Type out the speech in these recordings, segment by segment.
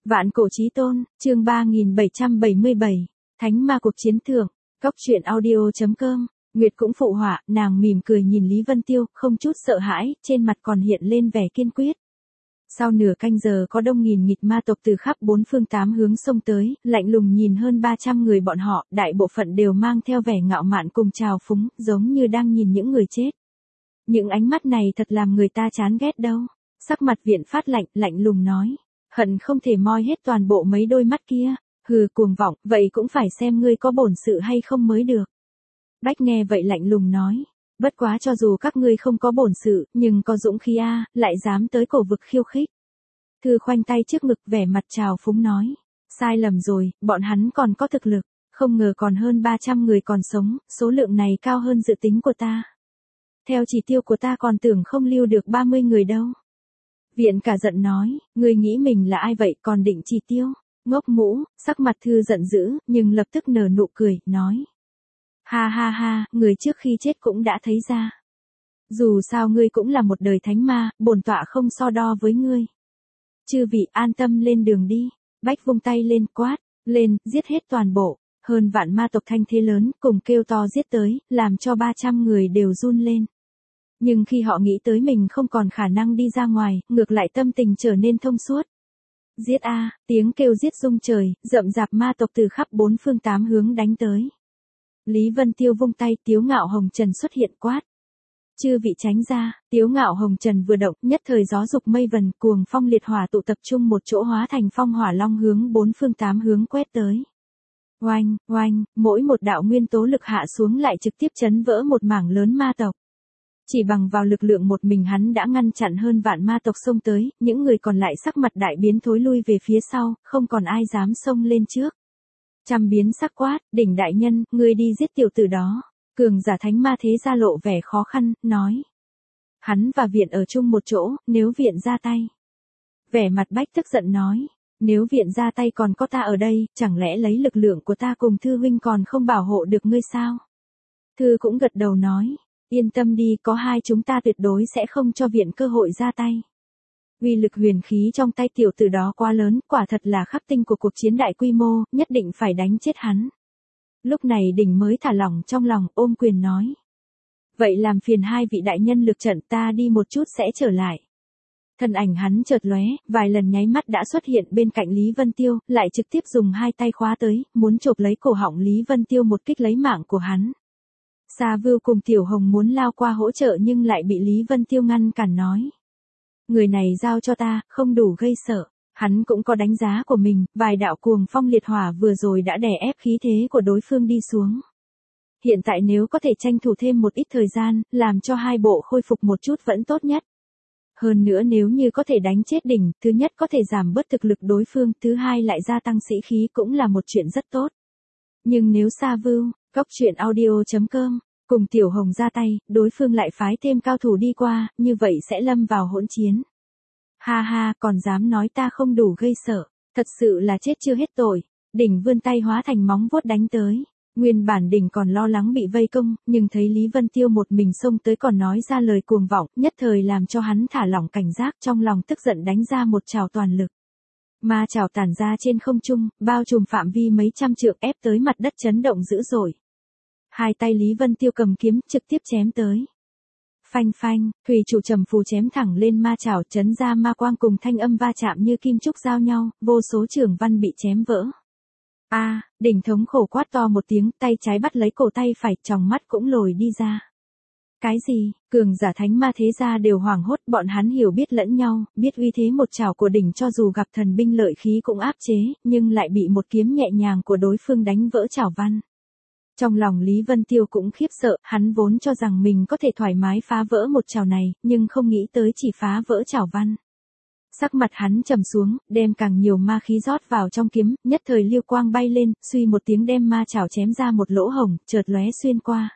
Vạn cổ chí tôn, chương 3777, Thánh ma cuộc chiến thượng, Cóc truyện audio.com, Nguyệt cũng phụ họa, nàng mỉm cười nhìn Lý Vân Tiêu, không chút sợ hãi, trên mặt còn hiện lên vẻ kiên quyết. Sau nửa canh giờ có đông nghìn nghịch ma tộc từ khắp bốn phương tám hướng xông tới, lạnh lùng nhìn hơn 300 người bọn họ, đại bộ phận đều mang theo vẻ ngạo mạn cùng trào phúng, giống như đang nhìn những người chết. Những ánh mắt này thật làm người ta chán ghét đâu. Sắc mặt Viện Phát lạnh, lạnh lùng nói. Hận không thể moi hết toàn bộ mấy đôi mắt kia. Hừ, cuồng vọng, vậy cũng phải xem ngươi có bổn sự hay không mới được. Bách nghe vậy lạnh lùng nói. Bất quá cho dù các ngươi không có bổn sự, nhưng có dũng khí lại dám tới cổ vực khiêu khích. Thư khoanh tay trước ngực vẻ mặt trào phúng nói. Sai lầm rồi, bọn hắn còn có thực lực. Không ngờ còn hơn 300 người còn sống, số lượng này cao hơn dự tính của ta. Theo chỉ tiêu của ta còn tưởng không lưu được 30 người đâu. Viện cả giận nói, ngươi nghĩ mình là ai vậy còn định chỉ tiêu. Ngốc mũ, sắc mặt Thư giận dữ, nhưng lập tức nở nụ cười, nói. Ha ha ha, người trước khi chết cũng đã thấy ra. Dù sao ngươi cũng là một đời thánh ma, bổn tọa không so đo với ngươi. Chư vị an tâm lên đường đi. Bách vung tay lên quát, lên, giết hết toàn bộ. Hơn vạn ma tộc thanh thế lớn, cùng kêu to giết tới, làm cho 300 người đều run lên. Nhưng khi họ nghĩ tới mình không còn khả năng đi ra ngoài, ngược lại tâm tình trở nên thông suốt. Giết tiếng kêu giết rung trời, rậm rạp ma tộc từ khắp bốn phương tám hướng đánh tới. Lý Vân Tiêu vung tay, Tiếu Ngạo Hồng Trần xuất hiện quát. Chư vị tránh ra, Tiếu Ngạo Hồng Trần vừa động, nhất thời gió dục mây vần, cuồng phong liệt hỏa tụ tập trung một chỗ hóa thành phong hỏa long hướng bốn phương tám hướng quét tới. Oanh, oanh, mỗi một đạo nguyên tố lực hạ xuống lại trực tiếp chấn vỡ một mảng lớn ma tộc. Chỉ bằng vào lực lượng một mình hắn đã ngăn chặn hơn vạn ma tộc xông tới, những người còn lại sắc mặt đại biến thối lui về phía sau, không còn ai dám xông lên trước. Trăm biến sắc quát, đỉnh đại nhân, ngươi đi giết tiểu tử đó. Cường giả thánh ma thế ra lộ vẻ khó khăn, nói. Hắn và Viện ở chung một chỗ, nếu Viện ra tay. Vẻ mặt Bách tức giận nói. Nếu Viện ra tay còn có ta ở đây, chẳng lẽ lấy lực lượng của ta cùng Thư huynh còn không bảo hộ được ngươi sao? Thư cũng gật đầu nói. Yên tâm đi, có hai chúng ta tuyệt đối sẽ không cho Viện cơ hội ra tay. Uy lực huyền khí trong tay tiểu tử đó quá lớn, quả thật là khắc tinh của cuộc chiến đại quy mô, nhất định phải đánh chết hắn. Lúc này đỉnh mới thả lỏng trong lòng, ôm quyền nói. Vậy làm phiền hai vị đại nhân lực trận, ta đi một chút sẽ trở lại. Thân ảnh hắn chợt lóe, vài lần nháy mắt đã xuất hiện bên cạnh Lý Vân Tiêu, lại trực tiếp dùng hai tay khóa tới, muốn chộp lấy cổ họng Lý Vân Tiêu một kích lấy mạng của hắn. Sa Vưu cùng Tiểu Hồng muốn lao qua hỗ trợ nhưng lại bị Lý Vân Tiêu ngăn cản nói. Người này giao cho ta, không đủ gây sợ. Hắn cũng có đánh giá của mình, vài đạo cuồng phong liệt hỏa vừa rồi đã đè ép khí thế của đối phương đi xuống. Hiện tại nếu có thể tranh thủ thêm một ít thời gian, làm cho hai bộ khôi phục một chút vẫn tốt nhất. Hơn nữa nếu như có thể đánh chết đỉnh, thứ nhất có thể giảm bớt thực lực đối phương, thứ hai lại gia tăng sĩ khí cũng là một chuyện rất tốt. Nhưng nếu Sa Vưu, Cóc truyện audio.com, cùng Tiểu Hồng ra tay, đối phương lại phái thêm cao thủ đi qua, như vậy sẽ lâm vào hỗn chiến. Ha ha, còn dám nói ta không đủ gây sợ, thật sự là chết chưa hết tội. Đỉnh vươn tay hóa thành móng vuốt đánh tới. Nguyên bản đỉnh còn lo lắng bị vây công, nhưng thấy Lý Vân Tiêu một mình xông tới còn nói ra lời cuồng vọng, nhất thời làm cho hắn thả lỏng cảnh giác, trong lòng tức giận đánh ra một trảo toàn lực. Ma trảo tản ra trên không trung, bao trùm phạm vi mấy trăm trượng ép tới mặt đất chấn động dữ dội. Hai tay Lý Vân Tiêu cầm kiếm trực tiếp chém tới. Phanh phanh, thủy trụ trầm phù chém thẳng lên ma trảo, chấn ra ma quang cùng thanh âm va chạm như kim trúc giao nhau, vô số trường văn bị chém vỡ. Đỉnh thống khổ quát to một tiếng, tay trái bắt lấy cổ tay phải, tròng mắt cũng lồi đi ra. Cái gì? Cường giả thánh ma thế gia đều hoảng hốt, bọn hắn hiểu biết lẫn nhau, biết uy thế một trảo của đỉnh cho dù gặp thần binh lợi khí cũng áp chế, nhưng lại bị một kiếm nhẹ nhàng của đối phương đánh vỡ trảo văn. Trong lòng Lý Vân Tiêu cũng khiếp sợ, hắn vốn cho rằng mình có thể thoải mái phá vỡ một trảo này, nhưng không nghĩ tới chỉ phá vỡ trảo văn. Sắc mặt hắn trầm xuống, đem càng nhiều ma khí rót vào trong kiếm, nhất thời lưu quang bay lên, suy một tiếng đem ma trảo chém ra một lỗ hổng, chợt lóe xuyên qua.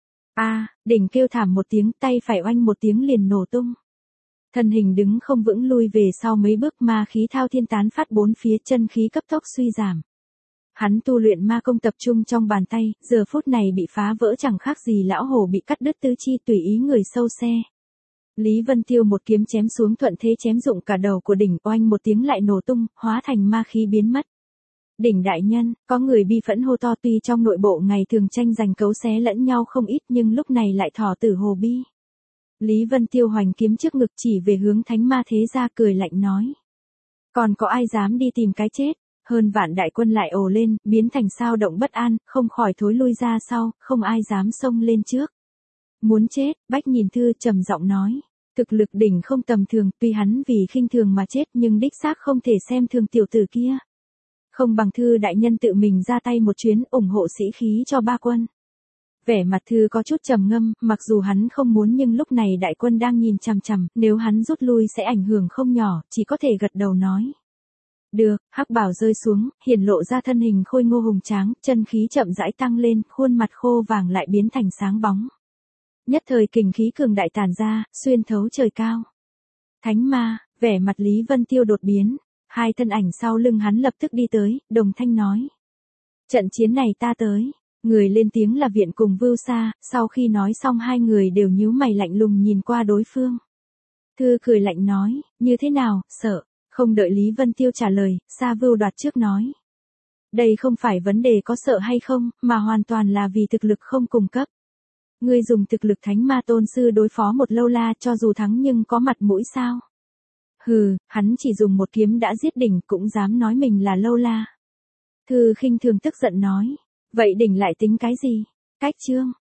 Đỉnh kêu thảm một tiếng, tay phải oanh một tiếng liền nổ tung. Thân hình đứng không vững lui về sau mấy bước, ma khí thao thiên tán phát bốn phía, chân khí cấp tốc suy giảm. Hắn tu luyện ma công tập trung trong bàn tay, giờ phút này bị phá vỡ chẳng khác gì lão hổ bị cắt đứt tứ chi tùy ý người sâu xe. Lý Vân Tiêu một kiếm chém xuống thuận thế chém dụng cả đầu của đỉnh, oanh một tiếng lại nổ tung, hóa thành ma khí biến mất. Đỉnh đại nhân, có người bi phẫn hô to, tuy trong nội bộ ngày thường tranh giành cấu xé lẫn nhau không ít nhưng lúc này lại thỏ tử hồ bi. Lý Vân Tiêu hoành kiếm trước ngực chỉ về hướng thánh ma thế gia cười lạnh nói. Còn có ai dám đi tìm cái chết? Hơn vạn đại quân lại ồ lên, biến thành sao động bất an, không khỏi thối lui ra sau, không ai dám xông lên trước. Muốn chết, Bách Nhìn Thư trầm giọng nói. Thực lực đỉnh không tầm thường, tuy hắn vì khinh thường mà chết nhưng đích xác không thể xem thường tiểu tử kia. Không bằng Thư đại nhân tự mình ra tay một chuyến ủng hộ sĩ khí cho ba quân. Vẻ mặt Thư có chút trầm ngâm, mặc dù hắn không muốn nhưng lúc này đại quân đang nhìn chằm chằm, nếu hắn rút lui sẽ ảnh hưởng không nhỏ, chỉ có thể gật đầu nói. Được, hắc bảo rơi xuống, hiển lộ ra thân hình khôi ngô hùng tráng, chân khí chậm rãi tăng lên, khuôn mặt khô vàng lại biến thành sáng bóng. Nhất thời kình khí cường đại tản ra, xuyên thấu trời cao. Thánh ma, vẻ mặt Lý Vân Tiêu đột biến, hai thân ảnh sau lưng hắn lập tức đi tới, đồng thanh nói. Trận chiến này ta tới. Người lên tiếng là Viện cùng Vưu Sa, sau khi nói xong hai người đều nhíu mày lạnh lùng nhìn qua đối phương. Thư cười lạnh nói, như thế nào, sợ, không đợi Lý Vân Tiêu trả lời, Sa Vưu đoạt trước nói. Đây không phải vấn đề có sợ hay không, mà hoàn toàn là vì thực lực không cùng cấp. Ngươi dùng thực lực thánh ma tôn sư đối phó một lâu la cho dù thắng nhưng có mặt mũi sao? Hừ, hắn chỉ dùng một kiếm đã giết đỉnh cũng dám nói mình là lâu la. Thư khinh thường tức giận nói. Vậy đỉnh lại tính cái gì? Cách chương.